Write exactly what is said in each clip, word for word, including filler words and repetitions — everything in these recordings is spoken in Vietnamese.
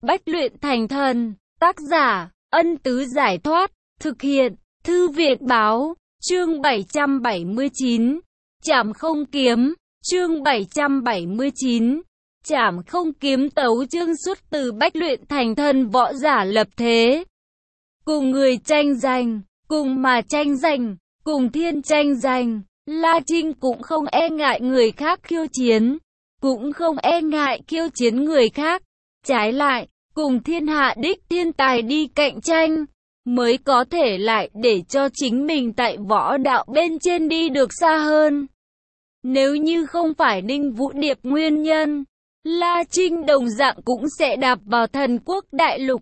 Bách luyện thành thần. Tác giả, Ân Tứ Giải Thoát. Thực hiện, Thư viện Báo. Chương bảy trăm bảy mươi chín. Trảm không kiếm. Chương bảy trăm bảy mươi chín. Trảm không kiếm tấu chương xuất từ bách luyện thành thần võ giả lập thế. Cùng người tranh giành, cùng mà tranh giành, cùng thiên tranh giành. La Trinh cũng không e ngại người khác khiêu chiến, cũng không e ngại khiêu chiến người khác. Trái lại, cùng thiên hạ đích thiên tài đi cạnh tranh, mới có thể lại để cho chính mình tại võ đạo bên trên đi được xa hơn. Nếu như không phải Ninh Vũ Điệp nguyên nhân, La Trinh đồng dạng cũng sẽ đạp vào thần quốc đại lục.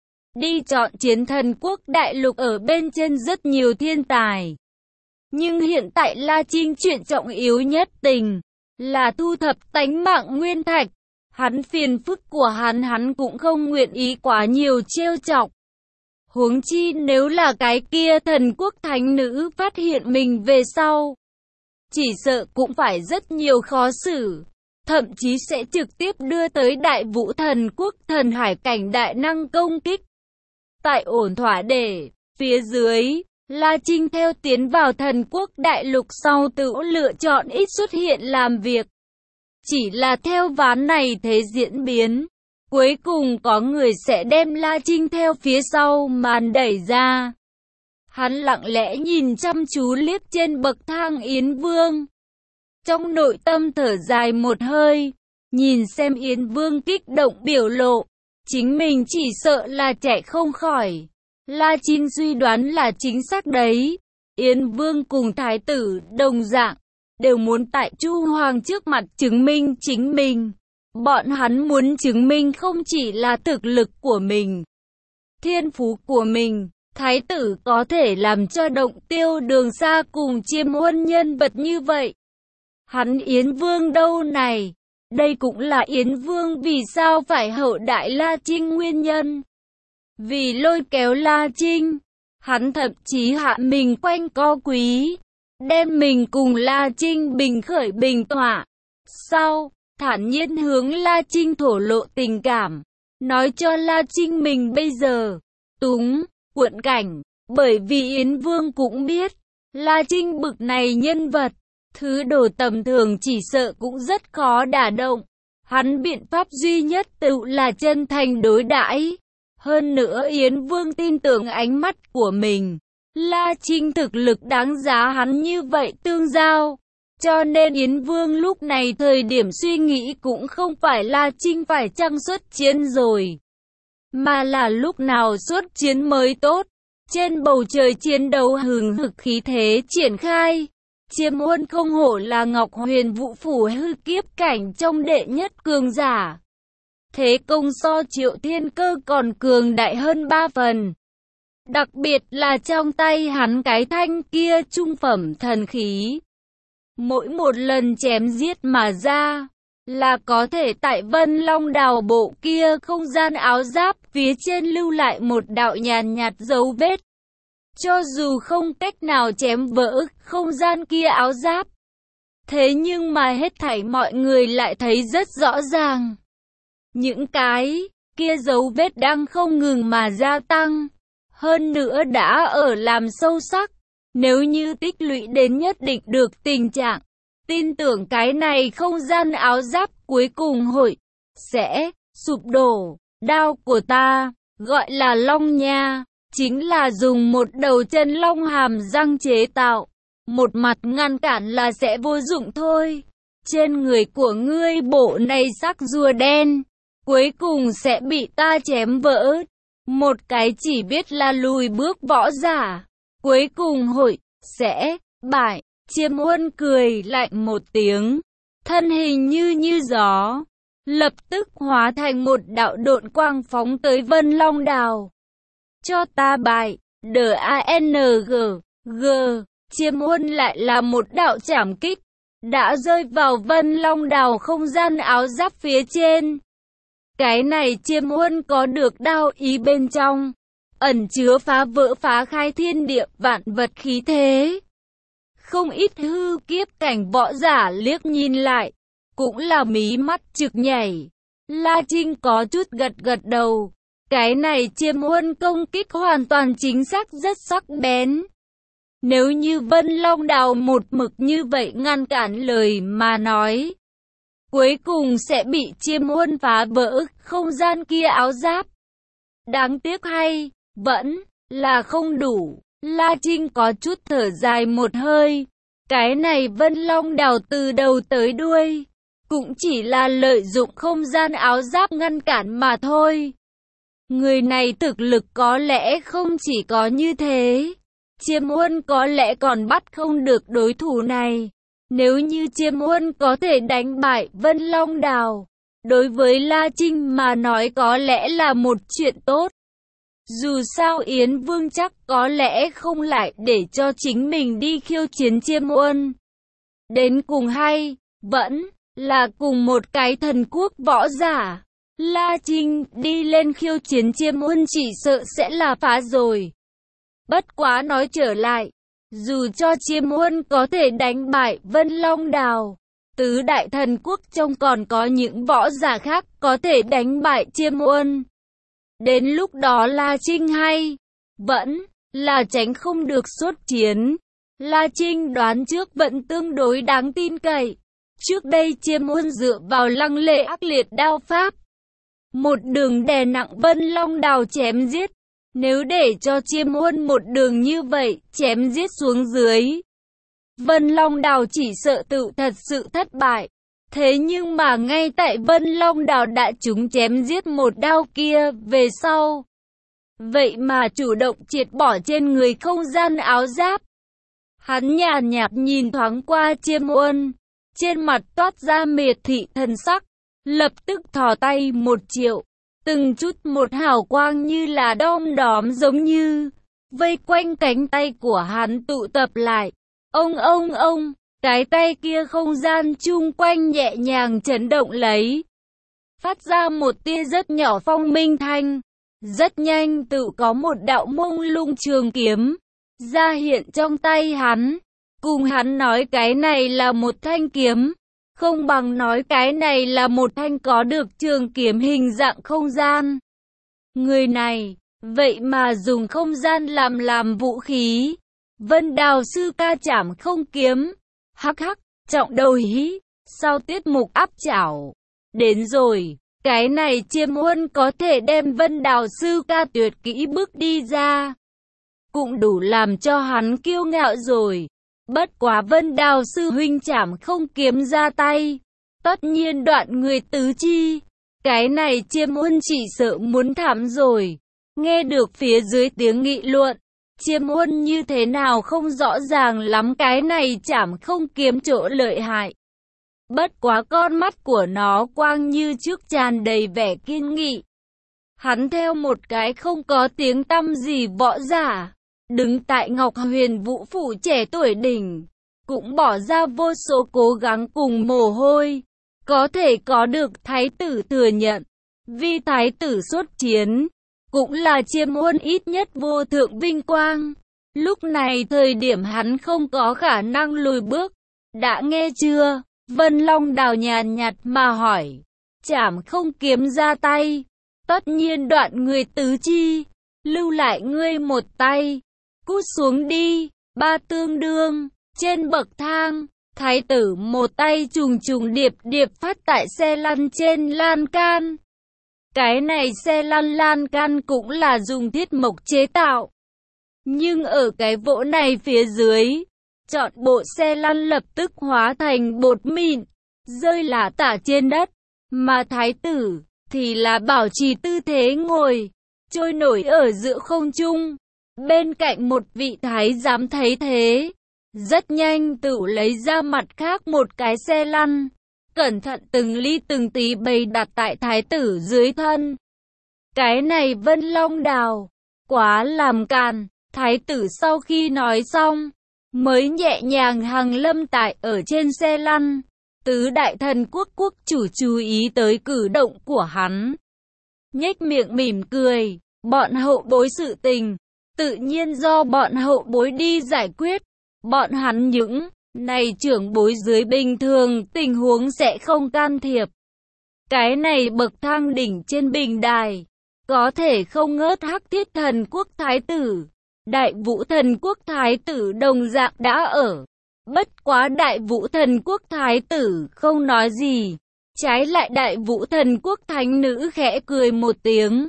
Đi chọn chiến thần quốc đại lục ở bên trên rất nhiều thiên tài. Nhưng hiện tại La Trinh chuyện trọng yếu nhất tình là thu thập tánh mạng nguyên thạch. Hắn phiền phức của hắn hắn cũng không nguyện ý quá nhiều trêu chọc. Huống chi nếu là cái kia thần quốc thánh nữ phát hiện mình về sau, chỉ sợ cũng phải rất nhiều khó xử. Thậm chí sẽ trực tiếp đưa tới đại vũ thần quốc thần hải cảnh đại năng công kích. Tại ổn thỏa để, phía dưới, La Trinh theo tiến vào thần quốc đại lục sau tự lựa chọn ít xuất hiện làm việc. Chỉ là theo ván này thế diễn biến, cuối cùng có người sẽ đem La Trinh theo phía sau màn đẩy ra. Hắn lặng lẽ nhìn chăm chú liếc trên bậc thang Yến Vương. Trong nội tâm thở dài một hơi, nhìn xem Yến Vương kích động biểu lộ, chính mình chỉ sợ là chạy không khỏi. La Trinh suy đoán là chính xác đấy. Yến Vương cùng thái tử đồng dạng, đều muốn tại Chu Hoàng trước mặt chứng minh chính mình. Bọn hắn muốn chứng minh không chỉ là thực lực của mình, thiên phú của mình. Thái tử có thể làm cho Động Tiêu Đường Sa cùng Chiêm Huân nhân vật như vậy. Hắn Yến Vương đâu này? Đây cũng là Yến Vương vì sao phải hậu đại La Trinh nguyên nhân. Vì lôi kéo La Trinh, hắn thậm chí hạ mình quanh co quý, đem mình cùng La Trinh bình khởi bình tỏa. Sau, thản nhiên hướng La Trinh thổ lộ tình cảm, nói cho La Trinh mình bây giờ túng, cuộn cảnh, bởi vì Yến Vương cũng biết, La Trinh bực này nhân vật, thứ đồ tầm thường chỉ sợ cũng rất khó đả động. Hắn biện pháp duy nhất tự là chân thành đối đãi. Hơn nữa Yến Vương tin tưởng ánh mắt của mình. La Trinh thực lực đáng giá hắn như vậy tương giao. Cho nên Yến Vương lúc này thời điểm suy nghĩ cũng không phải La Trinh phải chăng xuất chiến rồi, mà là lúc nào xuất chiến mới tốt. Trên bầu trời chiến đấu hừng hực khí thế triển khai. Chiêm Huân không hổ là Ngọc Huyền Vũ phủ hư kiếp cảnh trong đệ nhất cường giả. Thế công so Triệu Thiên Cơ còn cường đại hơn ba phần. Đặc biệt là trong tay hắn cái thanh kia trung phẩm thần khí. Mỗi một lần chém giết mà ra, là có thể tại Vân Long Đào bộ kia không gian áo giáp phía trên lưu lại một đạo nhàn nhạt dấu vết. Cho dù không cách nào chém vỡ không gian kia áo giáp, thế nhưng mà hết thảy mọi người lại thấy rất rõ ràng. Những cái kia dấu vết đang không ngừng mà gia tăng, hơn nữa đã ở làm sâu sắc. Nếu như tích lũy đến nhất định được tình trạng, tin tưởng cái này không gian áo giáp cuối cùng hội sẽ sụp đổ. Đao của ta, gọi là Long Nha, chính là dùng một đầu chân long hàm răng chế tạo. Một mặt ngăn cản là sẽ vô dụng thôi. Trên người của ngươi bộ này sắc rùa đen, cuối cùng sẽ bị ta chém vỡ. Một cái chỉ biết là lùi bước võ giả, cuối cùng hội sẽ bại. Chiêm Huân cười lạnh một tiếng, thân hình như như gió, lập tức hóa thành một đạo độn quang phóng tới Vân Long Đào. Cho ta bại, đờ a en giê, G, Chiêm Huân lại là một đạo trảm kích, đã rơi vào Vân Long Đào không gian áo giáp phía trên. Cái này Chiêm Huân có được đao ý bên trong, ẩn chứa phá vỡ phá khai thiên địa vạn vật khí thế. Không ít hư kiếp cảnh võ giả liếc nhìn lại, cũng là mí mắt trực nhảy. La Trinh có chút gật gật đầu. Cái này Chiêm Huân công kích hoàn toàn chính xác, rất sắc bén. Nếu như Vân Long Đào một mực như vậy ngăn cản lời mà nói, cuối cùng sẽ bị Chiêm Huân phá vỡ không gian kia áo giáp. Đáng tiếc hay, vẫn là không đủ. La Trinh có chút thở dài một hơi. Cái này Vân Long Đào từ đầu tới đuôi, cũng chỉ là lợi dụng không gian áo giáp ngăn cản mà thôi. Người này thực lực có lẽ không chỉ có như thế. Chiêm Huân có lẽ còn bắt không được đối thủ này. Nếu như Chiêm Huân có thể đánh bại Vân Long Đào, đối với La Trinh mà nói có lẽ là một chuyện tốt. Dù sao Yến Vương chắc có lẽ không lại để cho chính mình đi khiêu chiến Chiêm Huân. Đến cùng hay, vẫn là cùng một cái thần quốc võ giả. La Trinh đi lên khiêu chiến Chiêm Huân chỉ sợ sẽ là phá rồi. Bất quá nói trở lại, dù cho Chiêm Huân có thể đánh bại Vân Long Đào, tứ đại thần quốc trong còn có những võ giả khác có thể đánh bại Chiêm Huân. Đến lúc đó La Trinh hay, vẫn là tránh không được xuất chiến. La Trinh đoán trước vẫn tương đối đáng tin cậy. Trước đây Chiêm Huân dựa vào lăng lệ ác liệt đao pháp, một đường đè nặng Vân Long Đào chém giết. Nếu để cho Chiêm Huân một đường như vậy chém giết xuống dưới, Vân Long Đào chỉ sợ tự thật sự thất bại. Thế nhưng mà ngay tại Vân Long Đào đã trúng chém giết một đao kia về sau, vậy mà chủ động triệt bỏ trên người không gian áo giáp. Hắn nhàn nhạt nhìn thoáng qua Chiêm Huân, trên mặt toát ra miệt thị thần sắc, lập tức thò tay một triệu. Từng chút một hào quang như là đom đóm giống như vây quanh cánh tay của hắn tụ tập lại. Ông ông ông, cái tay kia không gian chung quanh nhẹ nhàng chấn động lấy, phát ra một tia rất nhỏ phong minh thanh. Rất nhanh tự có một đạo mông lung trường kiếm ra hiện trong tay hắn. Cùng hắn nói cái này là một thanh kiếm, không bằng nói cái này là một thanh có được trường kiếm hình dạng không gian. Người này, vậy mà dùng không gian làm làm vũ khí. Vân Đào sư ca chảm không kiếm. Hắc hắc, trọng đầu hí, sau tiết mục áp chảo. Đến rồi, cái này Chiêm Huân có thể đem Vân Đào sư ca tuyệt kỹ bước đi ra, cũng đủ làm cho hắn kiêu ngạo rồi. Bất quá Vân Đào sư huynh chảm không kiếm ra tay, tất nhiên đoạn người tứ chi. Cái này Chiêm Huân chỉ sợ muốn thảm rồi. Nghe được phía dưới tiếng nghị luận, Chiêm Huân như thế nào không rõ ràng lắm cái này chảm không kiếm chỗ lợi hại. Bất quá con mắt của nó quang như trước tràn đầy vẻ kiên nghị. Hắn theo một cái không có tiếng tăm gì võ giả, đứng tại Ngọc Huyền Vũ phủ trẻ tuổi đỉnh, cũng bỏ ra vô số cố gắng cùng mồ hôi, có thể có được thái tử thừa nhận. Vì thái tử xuất chiến, cũng là Chiêm Huân ít nhất vô thượng vinh quang. Lúc này thời điểm hắn không có khả năng lùi bước. Đã nghe chưa? Vân Long Đào nhàn nhạt mà hỏi. Chảm không kiếm ra tay, tất nhiên đoạn người tứ chi, lưu lại ngươi một tay. Cút xuống đi. Ba tương đương, trên bậc thang, thái tử một tay trùng trùng điệp điệp phát tại xe lăn trên lan can. Cái này xe lăn lan can cũng là dùng thiết mộc chế tạo. Nhưng ở cái vỗ này phía dưới, chọn bộ xe lăn lập tức hóa thành bột mịn, rơi lả tả trên đất. Mà thái tử thì là bảo trì tư thế ngồi, trôi nổi ở giữa không trung. Bên cạnh một vị thái giám thấy thế, rất nhanh tự lấy ra mặt khác một cái xe lăn, cẩn thận từng ly từng tí bày đặt tại thái tử dưới thân. Cái này Vân Long Đào, quá làm càn. Thái tử sau khi nói xong, mới nhẹ nhàng hàng lâm tại ở trên xe lăn. Tứ đại thần quốc quốc chủ chú ý tới cử động của hắn, nhếch miệng mỉm cười. Bọn hậu bối sự tình, tự nhiên do bọn hậu bối đi giải quyết. Bọn hắn những này trưởng bối dưới bình thường tình huống sẽ không can thiệp. Cái này bậc thang đỉnh trên bình đài, có thể không ngớt Hắc Thiết Thần Quốc Thái tử. Đại Vũ Thần Quốc Thái tử đồng dạng đã ở. Bất quá Đại Vũ Thần Quốc Thái tử không nói gì. Trái lại Đại Vũ Thần Quốc Thánh nữ khẽ cười một tiếng.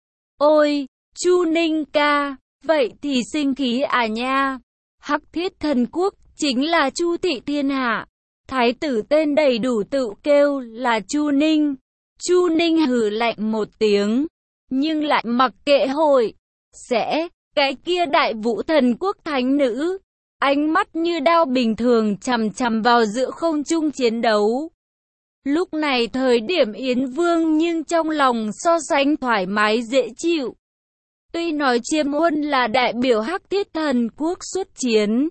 Ôi, Chu Ninh ca, vậy thì sinh khí à nha. Hắc Thiết Thần Quốc chính là Chu thị thiên hạ. Thái tử tên đầy đủ tự kêu là Chu Ninh. Chu Ninh hừ lạnh một tiếng, nhưng lại mặc kệ hội. Sẽ, cái kia Đại Vũ Thần Quốc Thánh nữ, ánh mắt như đao bình thường chằm chằm vào giữa không trung chiến đấu. Lúc này thời điểm Yến Vương nhưng trong lòng so sánh thoải mái dễ chịu. Tuy nói Chiêm Huân là đại biểu Hắc Thiết Thần Quốc xuất chiến,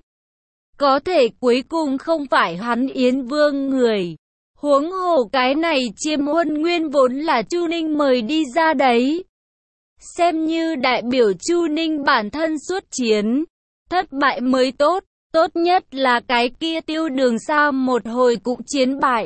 có thể cuối cùng không phải hắn Yến Vương người. Huống hồ cái này Chiêm Huân nguyên vốn là Chu Ninh mời đi ra đấy. Xem như đại biểu Chu Ninh bản thân xuất chiến, thất bại mới tốt, tốt nhất là cái kia Tiêu Đường Sa một hồi cũng chiến bại.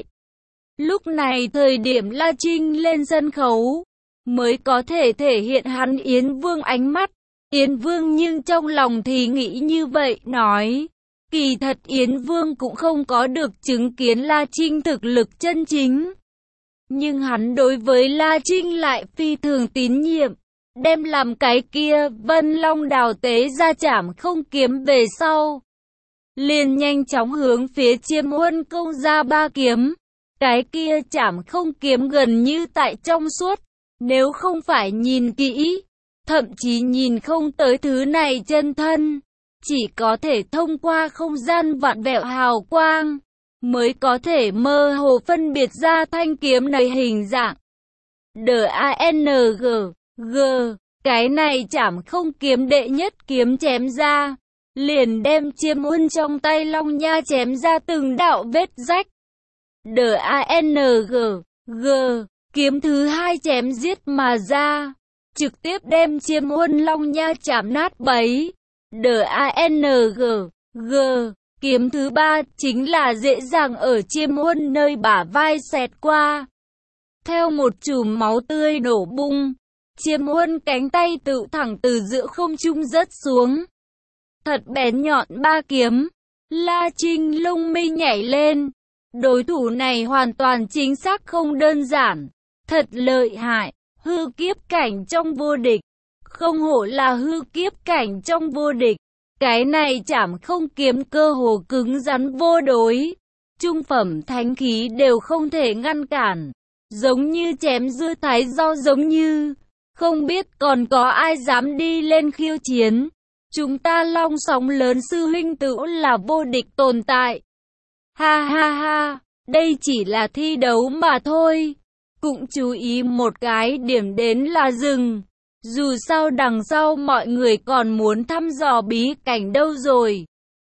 Lúc này thời điểm La Trinh lên sân khấu, mới có thể thể hiện hắn Yến Vương ánh mắt. Yến Vương nhưng trong lòng thì nghĩ như vậy, nói. Kỳ thật Yến Vương cũng không có được chứng kiến La Trinh thực lực chân chính. Nhưng hắn đối với La Trinh lại phi thường tín nhiệm. Đem làm cái kia Vân Long Đào tế ra chảm không kiếm về sau, liền nhanh chóng hướng phía Chiêm Huân công ra ba kiếm. Cái kia chảm không kiếm gần như tại trong suốt. Nếu không phải nhìn kỹ, thậm chí nhìn không tới thứ này chân thân, chỉ có thể thông qua không gian vạn vẹo hào quang, mới có thể mơ hồ phân biệt ra thanh kiếm này hình dạng. D A N G G, cái này chảm không kiếm đệ nhất kiếm chém ra, liền đem Chiêm Huân trong tay Long Nha chém ra từng đạo vết rách. D A N G G, kiếm thứ hai chém giết mà ra, trực tiếp đem Chiêm Huân Long Nha chạm nát bấy. D A N G G, kiếm thứ ba chính là dễ dàng ở Chiêm Huân nơi bả vai xẹt qua. Theo một chùm máu tươi nổ bung, Chiêm Huân cánh tay tự thẳng từ giữa không trung rớt xuống. Thật bén nhọn ba kiếm, La Trinh lông mi nhảy lên. Đối thủ này hoàn toàn chính xác không đơn giản, thật lợi hại, hư kiếp cảnh trong vô địch. Không hổ là hư kiếp cảnh trong vô địch. Cái này chảm không kiếm cơ hồ cứng rắn vô đối. Trung phẩm thánh khí đều không thể ngăn cản. Giống như chém dưa thái rau giống như. Không biết còn có ai dám đi lên khiêu chiến. Chúng ta Long Sóng Lớn sư huynh tựu là vô địch tồn tại. Ha ha ha, đây chỉ là thi đấu mà thôi. Cũng chú ý một cái điểm đến là dừng. Dù sao đằng sau mọi người còn muốn thăm dò bí cảnh đâu rồi.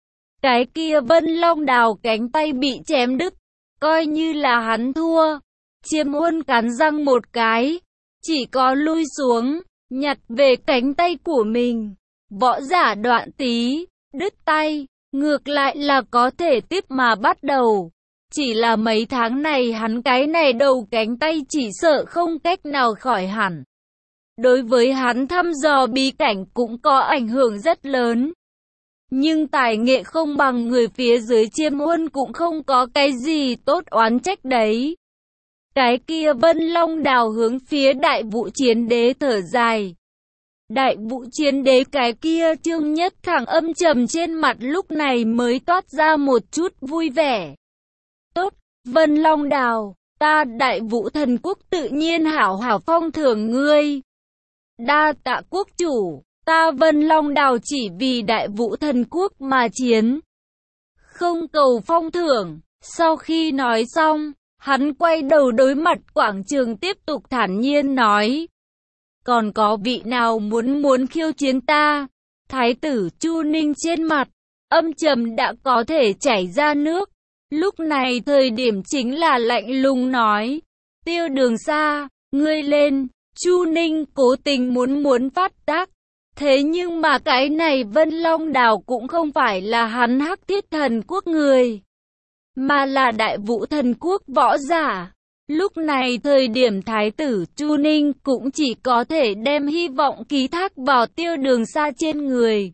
Cái kia Vân Long Đào cánh tay bị chém đứt, coi như là hắn thua. Chiêm Huân cắn răng một cái, chỉ có lui xuống, nhặt về cánh tay của mình. Võ giả Đoạn Tý, đứt tay, ngược lại là có thể tiếp mà bắt đầu. Chỉ là mấy tháng này hắn cái này đầu cánh tay chỉ sợ không cách nào khỏi hẳn. Đối với hắn thăm dò bí cảnh cũng có ảnh hưởng rất lớn. Nhưng tài nghệ không bằng người phía dưới Chiêm Huân cũng không có cái gì tốt oán trách đấy. Cái kia Vân Long Đào hướng phía Đại Vũ Chiến Đế thở dài. Đại Vũ Chiến Đế cái kia Trương Nhất Khẳng âm trầm trên mặt lúc này mới toát ra một chút vui vẻ. Tốt, Vân Long Đào, ta Đại Vũ Thần Quốc tự nhiên hảo hảo phong thưởng ngươi. Đa tạ quốc chủ, ta Vân Long Đào chỉ vì Đại Vũ Thần Quốc mà chiến. Không cầu phong thưởng. Sau khi nói xong, hắn quay đầu đối mặt quảng trường tiếp tục thản nhiên nói. Còn có vị nào muốn muốn khiêu chiến ta? Thái tử Chu Ninh trên mặt, âm trầm đã có thể chảy ra nước. Lúc này thời điểm chính là lạnh lùng nói. Tiêu Đường Sa, ngươi lên. Chu Ninh cố tình muốn muốn phát tác. Thế nhưng mà cái này Vân Long Đào cũng không phải là hắn Hắc Thiết Thần Quốc người, mà là Đại Vũ Thần Quốc võ giả. Lúc này thời điểm Thái tử Chu Ninh cũng chỉ có thể đem hy vọng ký thác vào Tiêu Đường Sa trên người.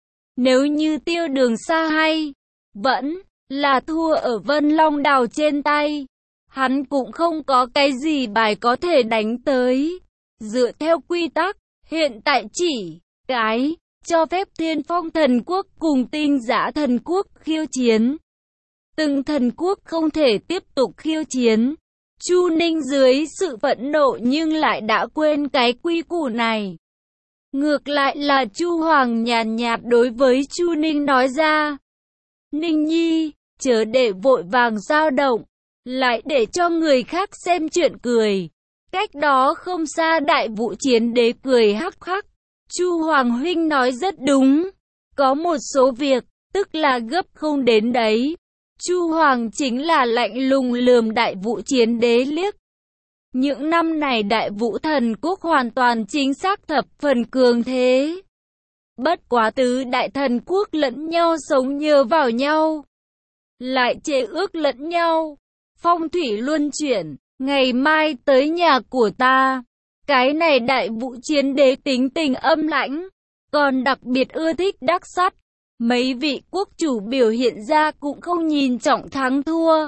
Nếu như Tiêu Đường Sa hay, vẫn là thua ở Vân Long Đào trên tay, hắn cũng không có cái gì bài có thể đánh tới. Dựa theo quy tắc, hiện tại chỉ cái cho phép Thiên Phong Thần Quốc cùng Tinh Giã Thần Quốc khiêu chiến. Từng thần quốc không thể tiếp tục khiêu chiến. Chu Ninh dưới sự phẫn nộ nhưng lại đã quên cái quy củ này. Ngược lại là Chu Hoàng nhàn nhạt đối với Chu Ninh nói ra. Ninh Nhi, chớ để vội vàng dao động, lại để cho người khác xem chuyện cười. Cách đó không xa Đại Vũ Chiến Đế cười hắc hắc. Chu Hoàng huynh nói rất đúng. Có một số việc, tức là gấp không đến đấy. Chu Hoàng chính là lạnh lùng lườm Đại Vũ Chiến Đế liếc. Những năm này Đại Vũ Thần Quốc hoàn toàn chính xác thập phần cường thế. Bất quá tứ đại thần quốc lẫn nhau sống nhờ vào nhau, lại chế ước lẫn nhau. Phong thủy luân chuyển, ngày mai tới nhà của ta. Cái này Đại Vũ Chiến Đế tính tình âm lãnh, còn đặc biệt ưa thích đắc sắt. Mấy vị quốc chủ biểu hiện ra cũng không nhìn trọng thắng thua.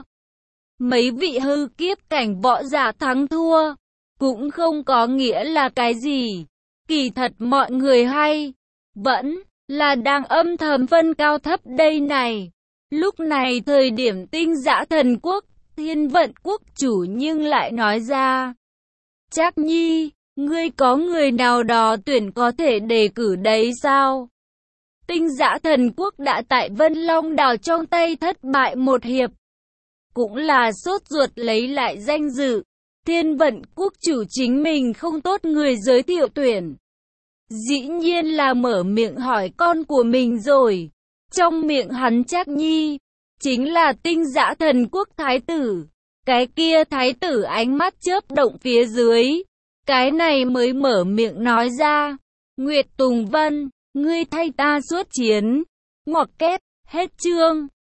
Mấy vị hư kiếp cảnh võ giả thắng thua, cũng không có nghĩa là cái gì. Kỳ thật mọi người hay, vẫn là đang âm thầm phân cao thấp đây này. Lúc này thời điểm Tinh Giã Thần Quốc, Thiên Vận Quốc chủ nhưng lại nói ra. Trác Nhi, ngươi có người nào đó tuyển có thể đề cử đấy sao? Tinh Giã Thần Quốc đã tại Vân Long Đào trong tay thất bại một hiệp. Cũng là sốt ruột lấy lại danh dự. Thiên Vận Quốc chủ chính mình không tốt người giới thiệu tuyển. Dĩ nhiên là mở miệng hỏi con của mình rồi. Trong miệng hắn Trác Nhi, chính là Tinh Giã Thần Quốc thái tử. Cái kia thái tử ánh mắt chớp động phía dưới. Cái này mới mở miệng nói ra. Nguyệt Tùng Vân, ngươi thay ta xuất chiến. Ngoặc kép, hết chương.